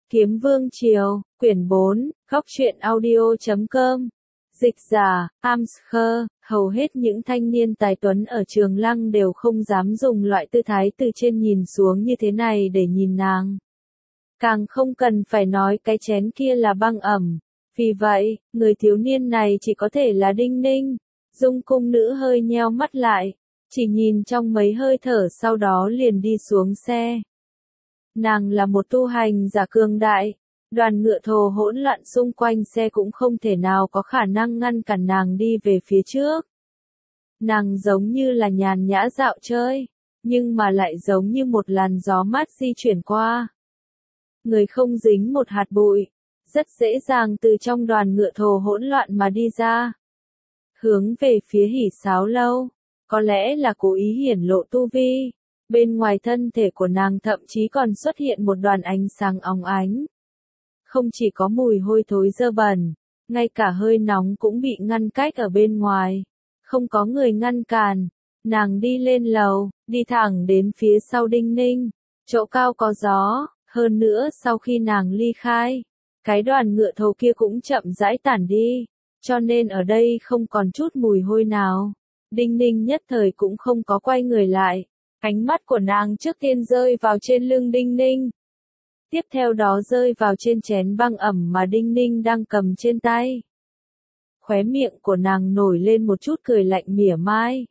Kiếm Vương Triều, quyển 4, góc truyện audio.com. Dịch giả, Amscher, hầu hết những thanh niên tài tuấn ở Trường Lăng đều không dám dùng loại tư thái từ trên nhìn xuống như thế này để nhìn nàng. Càng không cần phải nói cái chén kia là băng ẩm. Vì vậy, người thiếu niên này chỉ có thể là Đinh Ninh. Dung cung nữ hơi nheo mắt lại, chỉ nhìn trong mấy hơi thở sau đó liền đi xuống xe. Nàng là một tu hành giả cường đại, đoàn ngựa thồ hỗn loạn xung quanh xe cũng không thể nào có khả năng ngăn cản nàng đi về phía trước. Nàng giống như là nhàn nhã dạo chơi, nhưng mà lại giống như một làn gió mát di chuyển qua. Người không dính một hạt bụi, rất dễ dàng từ trong đoàn ngựa thồ hỗn loạn mà đi ra. Hướng về phía Hỉ Sáo Lâu, có lẽ là cố ý hiển lộ tu vi. Bên ngoài thân thể của nàng thậm chí còn xuất hiện một đoàn ánh sáng óng ánh. Không chỉ có mùi hôi thối dơ bẩn, ngay cả hơi nóng cũng bị ngăn cách ở bên ngoài. Không có người ngăn cản, nàng đi lên lầu, đi thẳng đến phía sau Đinh Ninh. Chỗ cao có gió, hơn nữa sau khi nàng ly khai, cái đoàn ngựa thồ kia cũng chậm rãi tản đi, cho nên ở đây không còn chút mùi hôi nào. Đinh Ninh nhất thời cũng không có quay người lại. Ánh mắt của nàng trước tiên rơi vào trên lưng Đinh Ninh. Tiếp theo đó rơi vào trên chén băng ẩm mà Đinh Ninh đang cầm trên tay. Khóe miệng của nàng nổi lên một chút cười lạnh mỉa mai.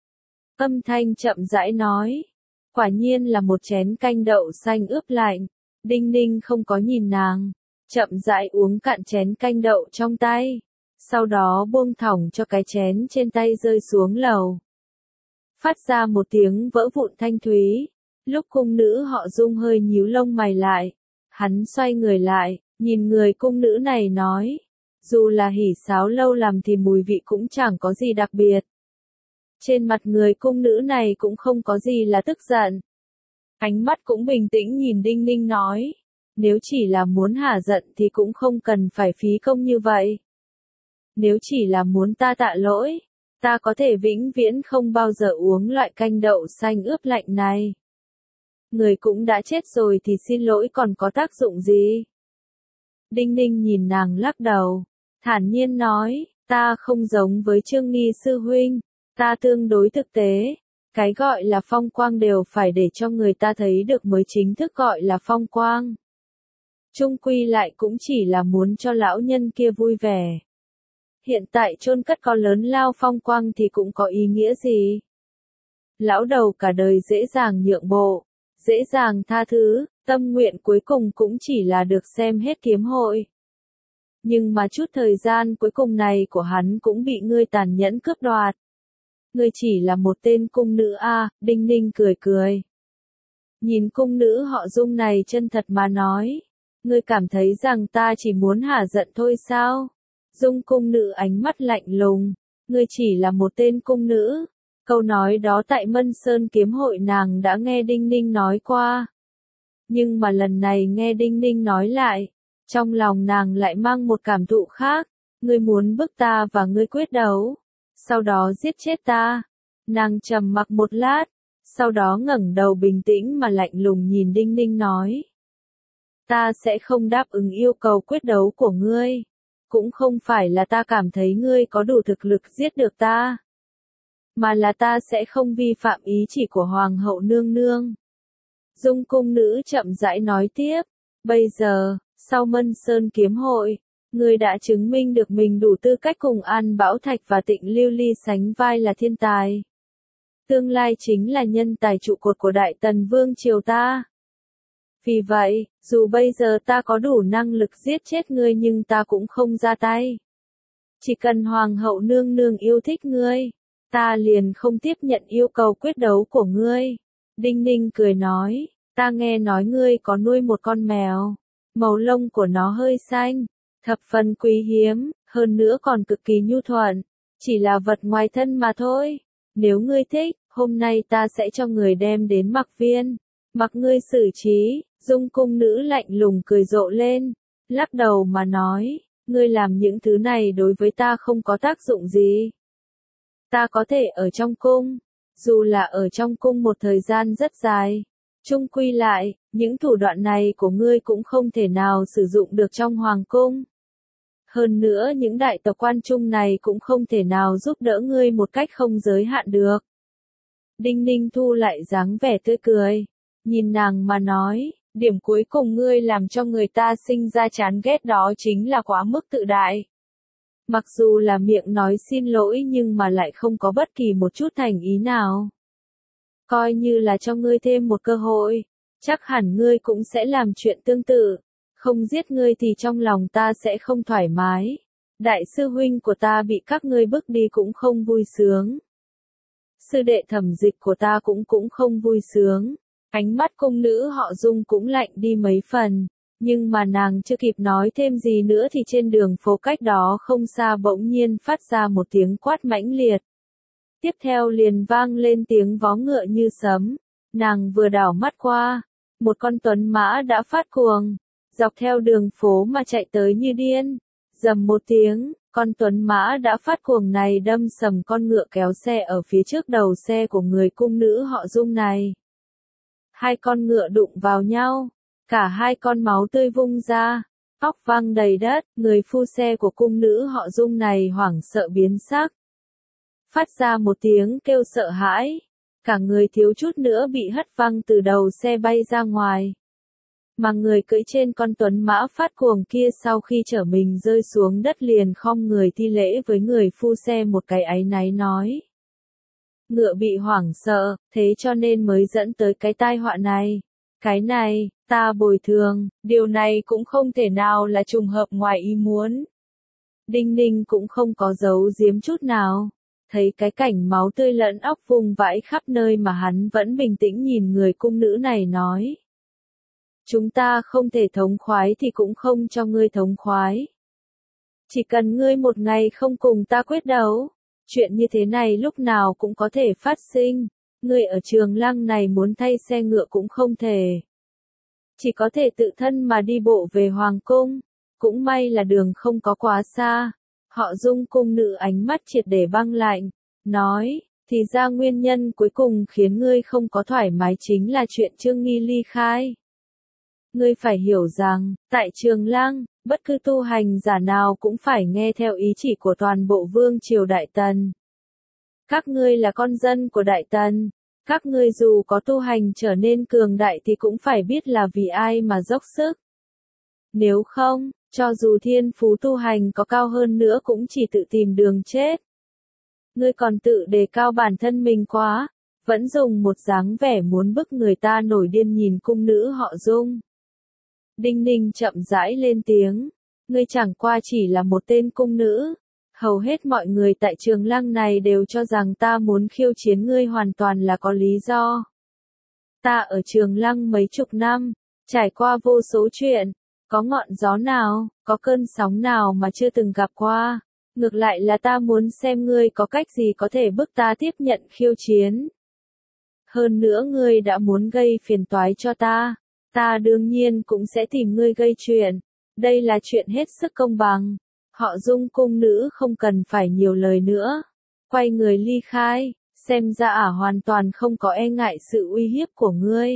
Âm thanh chậm rãi nói. Quả nhiên là một chén canh đậu xanh ướp lạnh. Đinh Ninh không có nhìn nàng. Chậm rãi uống cạn chén canh đậu trong tay. Sau đó buông thõng cho cái chén trên tay rơi xuống lầu. Phát ra một tiếng vỡ vụn thanh thúy. Lúc cung nữ họ Dung hơi nhíu lông mày lại. Hắn xoay người lại, nhìn người cung nữ này nói. Dù là Hỉ Sáo Lâu làm thì mùi vị cũng chẳng có gì đặc biệt. Trên mặt người cung nữ này cũng không có gì là tức giận. Ánh mắt cũng bình tĩnh nhìn Đinh Ninh nói. Nếu chỉ là muốn hả giận thì cũng không cần phải phí công như vậy. Nếu chỉ là muốn ta tạ lỗi, ta có thể vĩnh viễn không bao giờ uống loại canh đậu xanh ướp lạnh này. Người cũng đã chết rồi thì xin lỗi còn có tác dụng gì? Đinh Ninh nhìn nàng lắc đầu, thản nhiên nói, ta không giống với Trương Nghi sư huynh, ta tương đối thực tế. Cái gọi là phong quang đều phải để cho người ta thấy được mới chính thức gọi là phong quang. Chung quy lại cũng chỉ là muốn cho lão nhân kia vui vẻ. Hiện tại chôn cất có lớn lao phong quang thì cũng có ý nghĩa gì? Lão đầu cả đời dễ dàng nhượng bộ, dễ dàng tha thứ, tâm nguyện cuối cùng cũng chỉ là được xem hết kiếm hội. Nhưng mà chút thời gian cuối cùng này của hắn cũng bị ngươi tàn nhẫn cướp đoạt. Ngươi chỉ là một tên cung nữ a, Đinh Ninh cười cười. Nhìn cung nữ họ Dung này chân thật mà nói, ngươi cảm thấy rằng ta chỉ muốn hả giận thôi sao? Dung cung nữ ánh mắt lạnh lùng, ngươi chỉ là một tên cung nữ. Câu nói đó tại Mân Sơn kiếm hội nàng đã nghe Đinh Ninh nói qua. Nhưng mà lần này nghe Đinh Ninh nói lại, trong lòng nàng lại mang một cảm thụ khác. Ngươi muốn bức ta và ngươi quyết đấu, sau đó giết chết ta. Nàng trầm mặc một lát, sau đó ngẩng đầu bình tĩnh mà lạnh lùng nhìn Đinh Ninh nói. Ta sẽ không đáp ứng yêu cầu quyết đấu của ngươi. Cũng không phải là ta cảm thấy ngươi có đủ thực lực giết được ta, mà là ta sẽ không vi phạm ý chỉ của Hoàng hậu nương nương. Dung cung nữ chậm rãi nói tiếp, bây giờ, sau Mân Sơn kiếm hội, ngươi đã chứng minh được mình đủ tư cách cùng An Bảo Thạch và Tịnh Lưu Ly sánh vai là thiên tài. Tương lai chính là nhân tài trụ cột của Đại Tần Vương triều ta. Vì vậy, dù bây giờ ta có đủ năng lực giết chết ngươi nhưng ta cũng không ra tay. Chỉ cần Hoàng hậu nương nương yêu thích ngươi, ta liền không tiếp nhận yêu cầu quyết đấu của ngươi. Đinh Ninh cười nói, ta nghe nói ngươi có nuôi một con mèo, màu lông của nó hơi xanh, thập phần quý hiếm, hơn nữa còn cực kỳ nhu thuận, chỉ là vật ngoài thân mà thôi. Nếu ngươi thích, hôm nay ta sẽ cho người đem đến Mặc Viên, mặc ngươi xử trí. Dung cung nữ lạnh lùng cười rộ lên, lắc đầu mà nói, ngươi làm những thứ này đối với ta không có tác dụng gì. Ta có thể ở trong cung, dù là ở trong cung một thời gian rất dài, Chung quy lại, những thủ đoạn này của ngươi cũng không thể nào sử dụng được trong hoàng cung. Hơn nữa những đại tộc quan trung này cũng không thể nào giúp đỡ ngươi một cách không giới hạn được. Đinh Ninh thu lại dáng vẻ tươi cười, nhìn nàng mà nói, điểm cuối cùng ngươi làm cho người ta sinh ra chán ghét đó chính là quá mức tự đại. Mặc dù là miệng nói xin lỗi nhưng mà lại không có bất kỳ một chút thành ý nào. Coi như là cho ngươi thêm một cơ hội, chắc hẳn ngươi cũng sẽ làm chuyện tương tự. Không giết ngươi thì trong lòng ta sẽ không thoải mái. Đại sư huynh của ta bị các ngươi bức đi cũng không vui sướng. Sư đệ Thẩm Dịch của ta cũng không vui sướng. Ánh mắt cung nữ họ Dung cũng lạnh đi mấy phần. Nhưng mà nàng chưa kịp nói thêm gì nữa thì trên đường phố cách đó không xa bỗng nhiên phát ra một tiếng quát mãnh liệt. Tiếp theo liền vang lên tiếng vó ngựa như sấm. Nàng vừa đảo mắt qua, một con tuấn mã đã phát cuồng, dọc theo đường phố mà chạy tới như điên. Rầm một tiếng, con tuấn mã đã phát cuồng này đâm sầm con ngựa kéo xe ở phía trước đầu xe của người cung nữ họ Dung này. Hai con ngựa đụng vào nhau, cả hai con máu tươi vung ra, óc văng đầy đất, người phu xe của cung nữ họ Dung này hoảng sợ biến sắc. Phát ra một tiếng kêu sợ hãi, cả người thiếu chút nữa bị hất văng từ đầu xe bay ra ngoài. Mà người cưỡi trên con tuấn mã phát cuồng kia sau khi chở mình rơi xuống đất liền khom người thi lễ với người phu xe một cái áy náy nói. Ngựa bị hoảng sợ, thế cho nên mới dẫn tới cái tai họa này. Cái này, ta bồi thường, điều này cũng không thể nào là trùng hợp ngoài ý muốn. Đinh Ninh cũng không có giấu giếm chút nào. Thấy cái cảnh máu tươi lẫn óc vung vãi khắp nơi mà hắn vẫn bình tĩnh nhìn người cung nữ này nói. Chúng ta không thể thống khoái thì cũng không cho ngươi thống khoái. Chỉ cần ngươi một ngày không cùng ta quyết đấu, chuyện như thế này lúc nào cũng có thể phát sinh. Ngươi ở Trường Lăng này muốn thay xe ngựa cũng không thể. Chỉ có thể tự thân mà đi bộ về Hoàng Cung. Cũng may là đường không có quá xa. Họ Dung cung nữ ánh mắt triệt để băng lạnh, nói, thì ra nguyên nhân cuối cùng khiến ngươi không có thoải mái chính là chuyện Trương Nghi ly khai. Ngươi phải hiểu rằng, tại Trường Lăng, bất cứ tu hành giả nào cũng phải nghe theo ý chỉ của toàn bộ vương triều Đại Tần. Các ngươi là con dân của Đại Tần, các ngươi dù có tu hành trở nên cường đại thì cũng phải biết là vì ai mà dốc sức. Nếu không, cho dù thiên phú tu hành có cao hơn nữa cũng chỉ tự tìm đường chết. Ngươi còn tự đề cao bản thân mình quá, vẫn dùng một dáng vẻ muốn bức người ta nổi điên nhìn cung nữ họ Dung. Đinh Ninh chậm rãi lên tiếng, ngươi chẳng qua chỉ là một tên cung nữ. Hầu hết mọi người tại Trường Lăng này đều cho rằng ta muốn khiêu chiến ngươi hoàn toàn là có lý do. Ta ở Trường Lăng mấy chục năm, trải qua vô số chuyện. Có ngọn gió nào, có cơn sóng nào mà chưa từng gặp qua. Ngược lại là ta muốn xem ngươi có cách gì có thể bức ta tiếp nhận khiêu chiến. Hơn nữa ngươi đã muốn gây phiền toái cho ta. Ta đương nhiên cũng sẽ tìm ngươi gây chuyện. Đây là chuyện hết sức công bằng. Họ Dung cung nữ không cần phải nhiều lời nữa. Quay người ly khai, xem ra hoàn toàn không có e ngại sự uy hiếp của ngươi.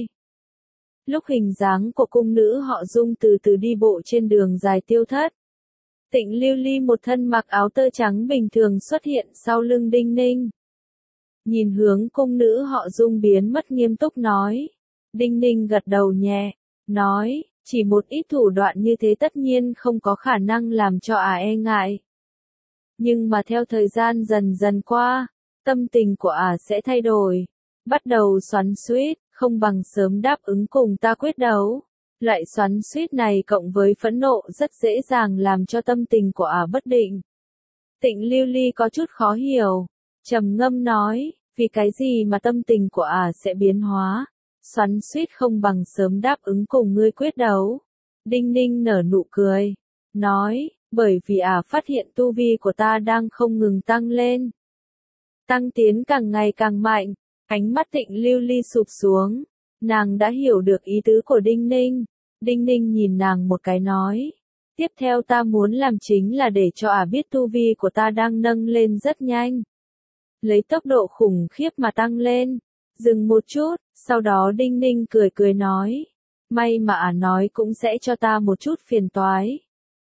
Lúc hình dáng của cung nữ họ Dung từ từ đi bộ trên đường dài tiêu thất. Tịnh Lưu Ly một thân mặc áo tơ trắng bình thường xuất hiện sau lưng Đinh Ninh. Nhìn hướng cung nữ họ Dung biến mất nghiêm túc nói. Đinh Ninh gật đầu nhẹ, nói, chỉ một ít thủ đoạn như thế tất nhiên không có khả năng làm cho e ngại. Nhưng mà theo thời gian dần dần qua, tâm tình của sẽ thay đổi. Bắt đầu xoắn xuýt, không bằng sớm đáp ứng cùng ta quyết đấu. Loại xoắn xuýt này cộng với phẫn nộ rất dễ dàng làm cho tâm tình của bất định. Tịnh Lưu Ly có chút khó hiểu, trầm ngâm nói, vì cái gì mà tâm tình của sẽ biến hóa. Xoắn xuýt không bằng sớm đáp ứng cùng ngươi quyết đấu. Đinh Ninh nở nụ cười, nói, bởi vì phát hiện tu vi của ta đang không ngừng tăng lên. Tăng tiến càng ngày càng mạnh. Ánh mắt Tịnh Lưu Ly sụp xuống, nàng đã hiểu được ý tứ của Đinh Ninh. Đinh Ninh nhìn nàng một cái nói, tiếp theo ta muốn làm chính là để cho biết tu vi của ta đang nâng lên rất nhanh. Lấy tốc độ khủng khiếp mà tăng lên. Dừng một chút, Sau đó Đinh Ninh cười cười nói, may mà ả nói cũng sẽ cho ta một chút phiền toái.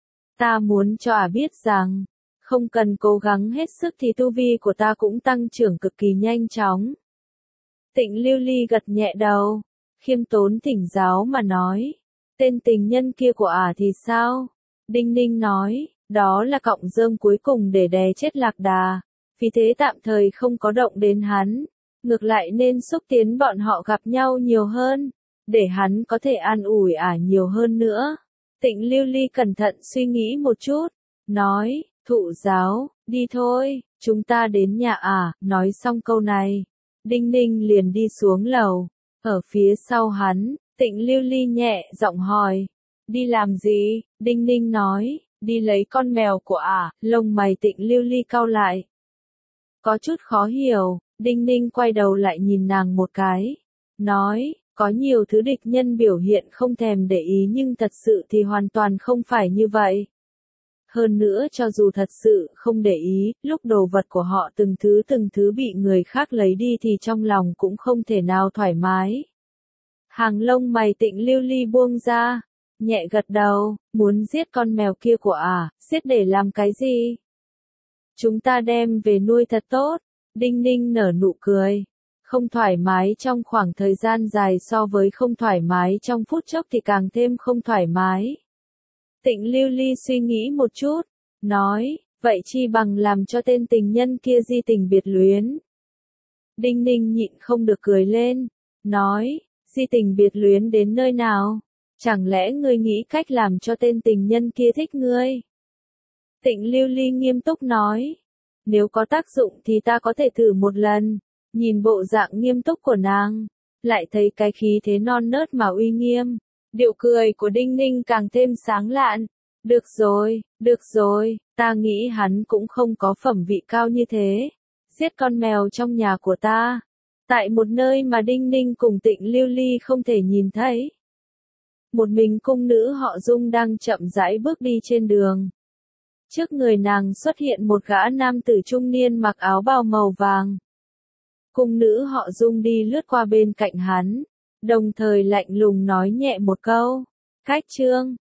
Ta muốn cho ả biết rằng, không cần cố gắng hết sức thì tu vi của ta cũng tăng trưởng cực kỳ nhanh chóng. Tịnh Lưu Ly gật nhẹ đầu, khiêm tốn thỉnh giáo mà nói, tên tình nhân kia của ả thì sao? Đinh Ninh nói, đó là cọng rơm cuối cùng để đè chết Lạc Đà, vì thế tạm thời không có động đến hắn, ngược lại nên xúc tiến bọn họ gặp nhau nhiều hơn, để hắn có thể an ủi ả nhiều hơn nữa. Tịnh Lưu Ly cẩn thận suy nghĩ một chút, nói, thụ giáo, đi thôi, chúng ta đến nhà ả. Nói xong câu này, Đinh Ninh liền đi xuống lầu, ở phía sau hắn, Tịnh Lưu Ly nhẹ giọng hỏi, đi làm gì? Đinh Ninh nói, đi lấy con mèo của ả. Lông mày Tịnh Lưu Ly cau lại, có chút khó hiểu. Đinh Ninh quay đầu lại nhìn nàng một cái, nói, có nhiều thứ địch nhân biểu hiện không thèm để ý nhưng thật sự thì hoàn toàn không phải như vậy. Hơn nữa cho dù thật sự không để ý, lúc đồ vật của họ từng thứ bị người khác lấy đi thì trong lòng cũng không thể nào thoải mái. Hàng lông mày Tịnh Lưu Ly buông ra, nhẹ gật đầu, muốn giết con mèo kia của ả, giết để làm cái gì? Chúng ta đem về nuôi thật tốt. Đinh Ninh nở nụ cười. Không thoải mái trong khoảng thời gian dài so với không thoải mái trong phút chốc thì càng thêm không thoải mái. Tịnh Lưu Ly suy nghĩ một chút, nói, vậy chi bằng làm cho tên tình nhân kia di tình biệt luyến. Đinh Ninh nhịn không được cười lên, nói, di tình biệt luyến đến nơi nào? Chẳng lẽ ngươi nghĩ cách làm cho tên tình nhân kia thích ngươi? Tịnh Lưu Ly nghiêm túc nói, nếu có tác dụng thì ta có thể thử một lần. Nhìn bộ dạng nghiêm túc của nàng, lại thấy cái khí thế non nớt mà uy nghiêm, điệu cười của Đinh Ninh càng thêm sáng lạn. Được rồi, ta nghĩ hắn cũng không có phẩm vị cao như thế. Giết con mèo trong nhà của ta, tại một nơi mà Đinh Ninh cùng Tịnh Lưu Ly không thể nhìn thấy. Một mình cung nữ họ Dung đang chậm rãi bước đi trên đường. Trước người nàng xuất hiện một gã nam tử trung niên mặc áo bào màu vàng. Cung nữ họ Dung đi lướt qua bên cạnh hắn, đồng thời lạnh lùng nói nhẹ một câu, khách trương.